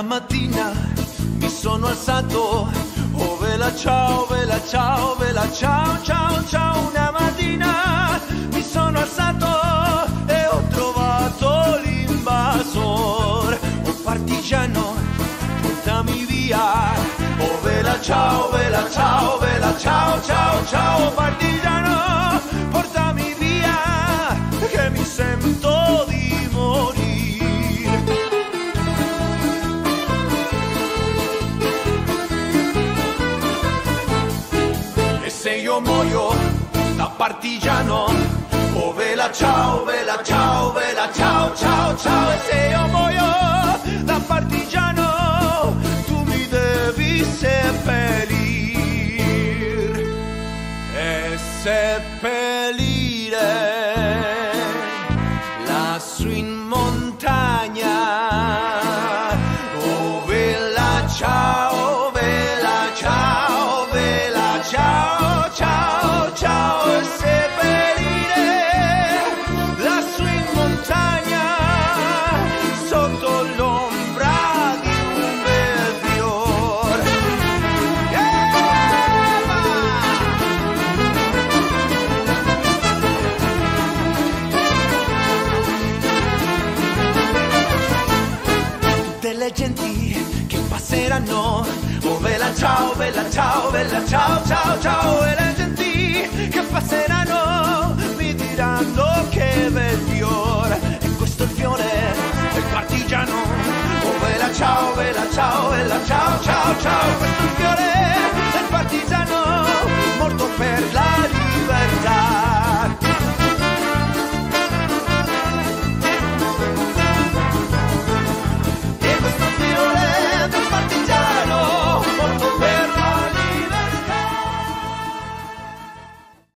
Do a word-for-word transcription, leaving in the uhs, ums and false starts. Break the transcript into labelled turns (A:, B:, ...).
A: mattina mi sono alzato, oh vela ciao, vela ciao, vela ciao, ciao, ciao. Una mattina mi sono alzato e ho trovato l'invasor. Oh partigiano, portami via, oh vela ciao, vela ciao, vela ciao, ciao, ciao. Partigiano, portami via, che mi sento di morire. E se io muoio da partigiano, oh vela ciao, vela ciao, vela ciao, ciao, ciao. E se io muoio da partigiano, tu mi devi seppellir e seppellire lassù in montagna. Oh vela ciao, vela ciao, vela ciao, ciao, ciao. E seppellire lassù in montagna sotto l'ombra di un bel fior. Tutte le genti che passeranno, oh vela ciao, vela ciao, vela ciao, ciao, ciao. E le genti che passeranno mi diranno che bel fiore. E questo è il fiore del partigiano, oh vela ciao, vela ciao, vela ciao, ciao, ciao. Questo